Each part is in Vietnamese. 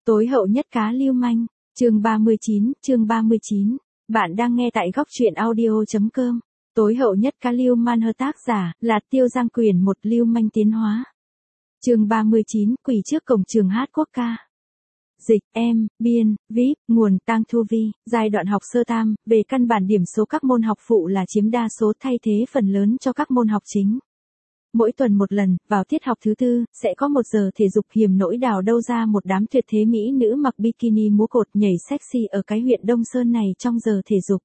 Tối hậu nhất cá lưu manh, chương 39. Bạn đang nghe tại góc truyện audio.com. Tối hậu nhất cá lưu man hơ, tác giả là Tiêu Giang, quyền 1, lưu manh tiến hóa. Chương 39, quỷ trước cổng trường hát quốc ca. Dịch, biên, viết, nguồn, Tang Thu Vi. Giai đoạn học sơ tam, về căn bản điểm số các môn học phụ là chiếm đa số, thay thế phần lớn cho các môn học chính. Mỗi tuần một lần, vào tiết học thứ tư, sẽ có 1 giờ thể dục. Hiểm nỗi đào đâu ra một đám tuyệt thế mỹ nữ mặc bikini múa cột nhảy sexy ở cái huyện Đông Sơn này trong giờ thể dục.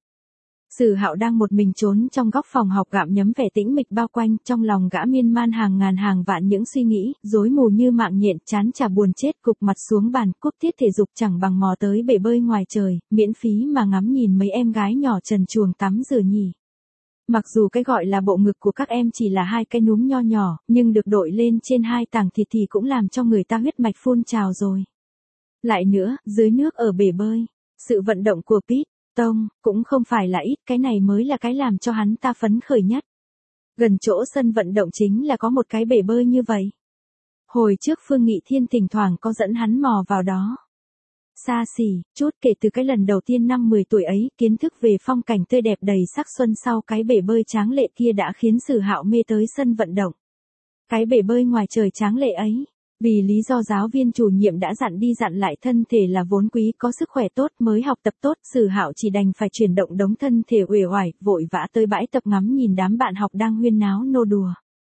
Sử Hạo đang một mình trốn trong góc phòng học, gặm nhấm vẻ tĩnh mịch bao quanh, trong lòng gã miên man hàng ngàn hàng vạn những suy nghĩ, rối mù như mạng nhện, chán chả buồn chết, gục mặt xuống bàn, cúp tiết thể dục chẳng bằng mò tới bể bơi ngoài trời, miễn phí mà ngắm nhìn mấy em gái nhỏ trần truồng tắm rửa nhỉ. Mặc dù cái gọi là bộ ngực của các em chỉ là 2 cái núm nho nhỏ, nhưng được đội lên trên 2 tảng thịt thì cũng làm cho người ta huyết mạch phun trào rồi. Lại nữa, dưới nước ở bể bơi, sự vận động của Pete Tông cũng không phải là ít, cái này mới là cái làm cho hắn ta phấn khởi nhất. Gần chỗ sân vận động chính là có một cái bể bơi như vậy. Hồi trước Phương Nghị Thiên thỉnh thoảng có dẫn hắn mò vào đó. Xa xỉ, chút kể từ cái lần đầu tiên năm 10 tuổi ấy, kiến thức về phong cảnh tươi đẹp đầy sắc xuân sau cái bể bơi tráng lệ kia đã khiến Sử Hạo mê tới sân vận động. Cái bể bơi ngoài trời tráng lệ ấy, vì lý do giáo viên chủ nhiệm đã dặn đi dặn lại thân thể là vốn quý, có sức khỏe tốt mới học tập tốt, Sử Hạo chỉ đành phải chuyển động đống thân thể uể oải, vội vã tới bãi tập ngắm nhìn đám bạn học đang huyên náo nô đùa.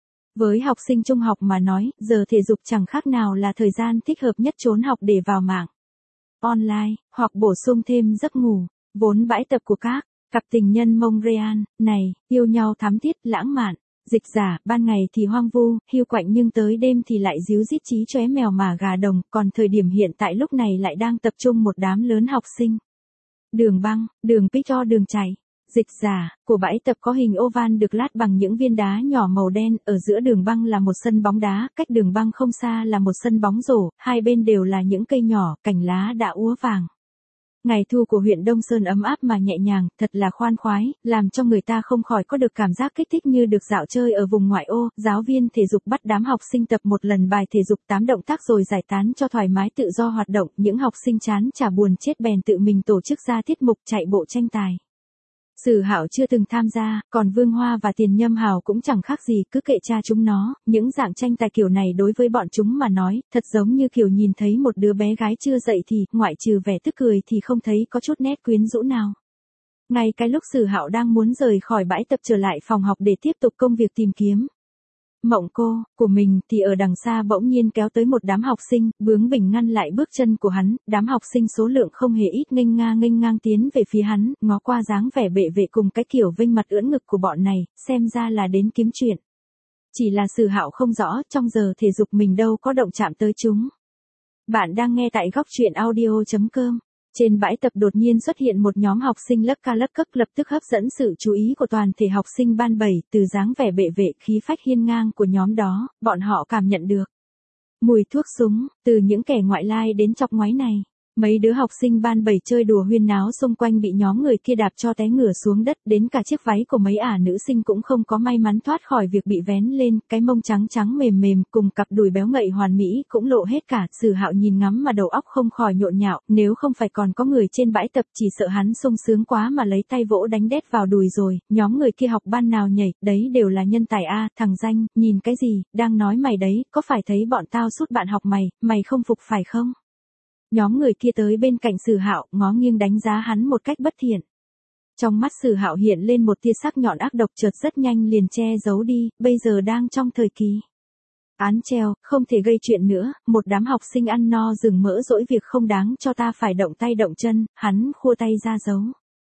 Với học sinh trung học mà nói, giờ thể dục chẳng khác nào là thời gian thích hợp nhất trốn học để vào mạng online, hoặc bổ sung thêm giấc ngủ. Vốn bãi tập của các cặp tình nhân Montreal này, yêu nhau thắm thiết, lãng mạn. Dịch giả, ban ngày thì hoang vu, hiu quạnh, nhưng tới đêm thì lại ríu rít chí chóe mèo mà gà đồng, còn thời điểm hiện tại lúc này lại đang tập trung một đám lớn học sinh. Đường băng, đường picture, đường chạy. Dịch giả, của bãi tập có hình oval được lát bằng những viên đá nhỏ màu đen, ở giữa đường băng là một sân bóng đá, cách đường băng không xa là một sân bóng rổ, hai bên đều là những cây nhỏ, cành lá đã úa vàng. Ngày thu của huyện Đông Sơn ấm áp mà nhẹ nhàng, thật là khoan khoái, làm cho người ta không khỏi có được cảm giác kích thích như được dạo chơi ở vùng ngoại ô. Giáo viên thể dục bắt đám học sinh tập một lần bài thể dục 8 động tác rồi giải tán cho thoải mái tự do hoạt động. Những học sinh chán chả buồn chết bèn tự mình tổ chức ra tiết mục chạy bộ tranh tài. Sử Hạo chưa từng tham gia, còn Vương Hoa và Tiền Nhâm Hào cũng chẳng khác gì, cứ kệ cha chúng nó. Những dạng tranh tài kiểu này đối với bọn chúng mà nói, thật giống như kiểu nhìn thấy một đứa bé gái chưa dậy thì, ngoại trừ vẻ tức cười thì không thấy có chút nét quyến rũ nào. Ngay cái lúc Sử Hạo đang muốn rời khỏi bãi tập trở lại phòng học để tiếp tục công việc tìm kiếm mộng cô của mình, thì ở đằng xa bỗng nhiên kéo tới một đám học sinh, bướng bỉnh ngăn lại bước chân của hắn. Đám học sinh số lượng không hề ít nghênh ngang tiến về phía hắn, ngó qua dáng vẻ bệ vệ cùng cái kiểu vênh mặt ưỡn ngực của bọn này, xem ra là đến kiếm chuyện. Chỉ là Sử Hạo không rõ, trong giờ thể dục mình đâu có động chạm tới chúng. Bạn đang nghe tại góc truyện audio.com. Trên bãi tập đột nhiên xuất hiện một nhóm học sinh lấc ca lấc cấc, lập tức hấp dẫn sự chú ý của toàn thể học sinh ban 7, từ dáng vẻ bệ vệ, khí phách hiên ngang của nhóm đó, bọn họ cảm nhận được mùi thuốc súng từ những kẻ ngoại lai đến chọc ngoáy này. Mấy đứa học sinh ban 7 chơi đùa huyên náo xung quanh bị nhóm người kia đạp cho té ngửa xuống đất, đến cả chiếc váy của mấy nữ sinh cũng không có may mắn thoát khỏi việc bị vén lên, cái mông trắng trắng mềm mềm cùng cặp đùi béo ngậy hoàn mỹ cũng lộ hết cả. Sử Hạo nhìn ngắm mà đầu óc không khỏi nhộn nhạo, nếu không phải còn có người trên bãi tập chỉ sợ hắn sung sướng quá mà lấy tay vỗ đánh đét vào đùi rồi. Nhóm người kia học ban nào nhảy, đấy đều là nhân tài a. Thằng danh, nhìn cái gì, đang nói mày đấy, có phải thấy bọn tao sút bạn học mày không phục phải không? Nhóm người kia tới bên cạnh Sử Hạo, ngó nghiêng đánh giá hắn một cách bất thiện. Trong mắt Sử Hạo hiện lên một tia sắc nhọn ác độc, chợt rất nhanh liền che giấu đi, bây giờ đang trong thời kỳ án treo, không thể gây chuyện nữa. Một đám học sinh ăn no rừng mỡ dỗi việc không đáng cho ta phải động tay động chân, hắn khua tay ra dấu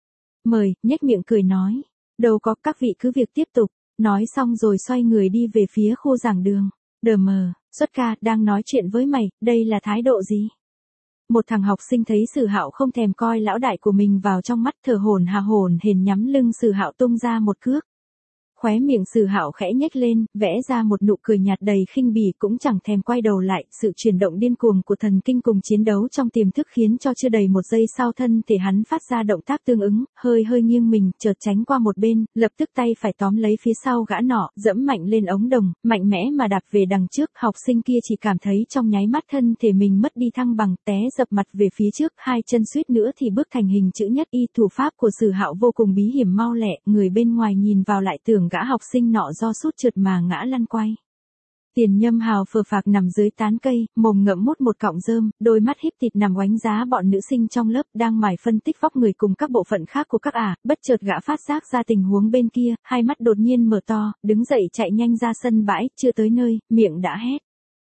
mời, nhếch miệng cười nói, đâu có, các vị cứ việc tiếp tục. Nói xong rồi xoay người đi về phía khu giảng đường. Đờ mờ, xuất ca, đang nói chuyện với mày, đây là thái độ gì? Một thằng học sinh thấy Sử Hạo không thèm coi lão đại của mình vào trong mắt, thở hổn hển nhắm lưng Sử Hạo tung ra một cước. Khóe miệng Sử Hạo khẽ nhếch lên, vẽ ra một nụ cười nhạt đầy khinh bỉ, cũng chẳng thèm quay đầu lại. Sự chuyển động điên cuồng của thần kinh cùng chiến đấu trong tiềm thức khiến cho chưa đầy một giây sau thân thể hắn phát ra động tác tương ứng, hơi nghiêng mình, chợt tránh qua một bên, lập tức tay phải tóm lấy phía sau gã nọ, dẫm mạnh lên ống đồng, mạnh mẽ mà đạp về đằng trước. Học sinh kia chỉ cảm thấy trong nháy mắt thân thể mình mất đi thăng bằng, té dập mặt về phía trước, hai chân suýt nữa thì bước thành hình chữ nhất Y. Thủ pháp của Sử Hạo vô cùng bí hiểm mau lẹ, người bên ngoài nhìn vào lại tưởng gã học sinh nọ do sút trượt mà ngã lăn quay. Tiền Nhâm Hào phờ phạc nằm dưới tán cây, mồm ngậm mút một cọng rơm, đôi mắt híp thịt nằm oánh giá bọn nữ sinh trong lớp đang mải phân tích vóc người cùng các bộ phận khác của các ả. Bất chợt gã phát giác ra tình huống bên kia, hai mắt đột nhiên mở to, đứng dậy chạy nhanh ra sân bãi, chưa tới nơi, miệng đã hét.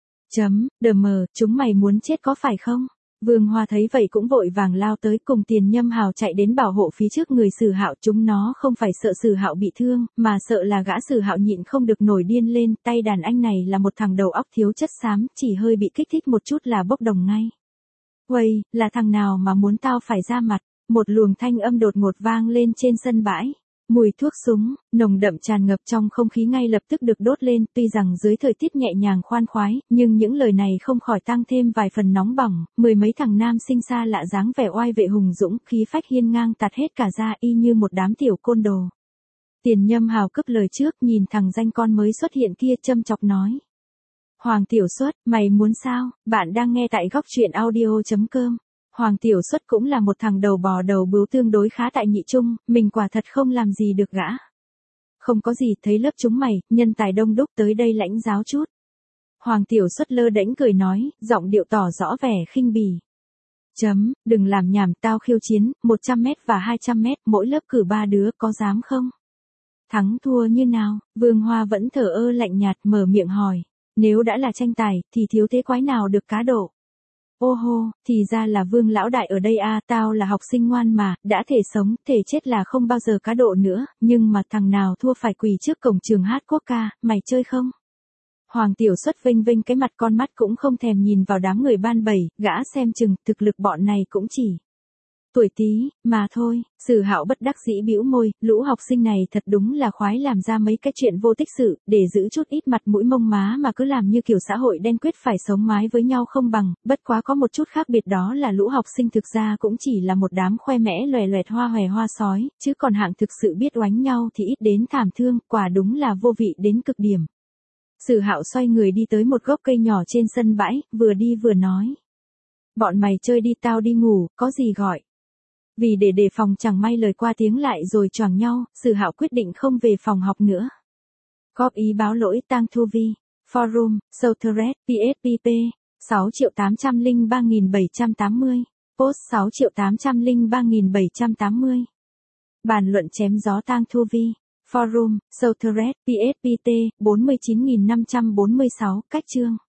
Đờ mờ, chúng mày muốn chết có phải không? Vương Hoa thấy vậy cũng vội vàng lao tới cùng Tiền Nhâm Hào chạy đến bảo hộ phía trước người Sử Hạo. Chúng nó không phải sợ Sử Hạo bị thương, mà sợ là gã Sử Hạo nhịn không được nổi điên lên. Tay đàn anh này là một thằng đầu óc thiếu chất xám, chỉ hơi bị kích thích một chút là bốc đồng ngay. Uầy, là thằng nào mà muốn tao phải ra mặt? Một luồng thanh âm đột ngột vang lên trên sân bãi. Mùi thuốc súng, nồng đậm tràn ngập trong không khí ngay lập tức được đốt lên, tuy rằng dưới thời tiết nhẹ nhàng khoan khoái, nhưng những lời này không khỏi tăng thêm vài phần nóng bỏng. Mười mấy thằng nam sinh xa lạ dáng vẻ oai vệ hùng dũng, khí phách hiên ngang tạt hết cả ra y như một đám tiểu côn đồ. Tiền Nhâm Hào cướp lời trước, nhìn thằng danh con mới xuất hiện kia châm chọc nói. Hoàng Tiểu Xuất, mày muốn sao? Bạn đang nghe tại góc truyện audio.com. Hoàng Tiểu Xuất cũng là một thằng đầu bò đầu bướu tương đối khá tại nhị trung, mình quả thật không làm gì được gã. Không có gì, thấy lớp chúng mày, nhân tài đông đúc tới đây lãnh giáo chút. Hoàng Tiểu Xuất lơ đễnh cười nói, giọng điệu tỏ rõ vẻ khinh bỉ. Đừng làm nhảm, tao khiêu chiến, 100m và 200m, mỗi lớp cử 3 đứa, có dám không? Thắng thua như nào? Vương Hoa vẫn thờ ơ lạnh nhạt mở miệng hỏi. Nếu đã là tranh tài, thì thiếu thế quái nào được cá độ? Ô hô, thì ra là Vương lão đại ở đây à, tao là học sinh ngoan mà, đã thể sống, thể chết là không bao giờ cá độ nữa, nhưng mà thằng nào thua phải quỳ trước cổng trường hát quốc ca, mày chơi không? Hoàng Tiểu Xuất vênh vênh cái mặt, con mắt cũng không thèm nhìn vào đám người ban bầy, gã xem chừng, thực lực bọn này cũng chỉ tuổi tí, mà thôi. Sử Hạo bất đắc dĩ bĩu môi, lũ học sinh này thật đúng là khoái làm ra mấy cái chuyện vô tích sự, để giữ chút ít mặt mũi mông má mà cứ làm như kiểu xã hội đen quyết phải sống mái với nhau không bằng, bất quá có một chút khác biệt đó là lũ học sinh thực ra cũng chỉ là một đám khoe mẽ loè loẹt hoa hòe hoa sói, chứ còn hạng thực sự biết oánh nhau thì ít đến thảm thương, quả đúng là vô vị đến cực điểm. Sử Hạo xoay người đi tới một gốc cây nhỏ trên sân bãi, vừa đi vừa nói. Bọn mày chơi đi, tao đi ngủ, có gì gọi. Vì để đề phòng chẳng may lời qua tiếng lại rồi choảng nhau, Sử Hạo quyết định không về phòng học nữa. Góp ý báo lỗi Tang Thu Vi. Forum, Southred, PSPP, 6.803.780. Post 6.803.780. Bàn luận chém gió Tang Thu Vi. Forum, Southred, PSPT, 49.546. Cách chương.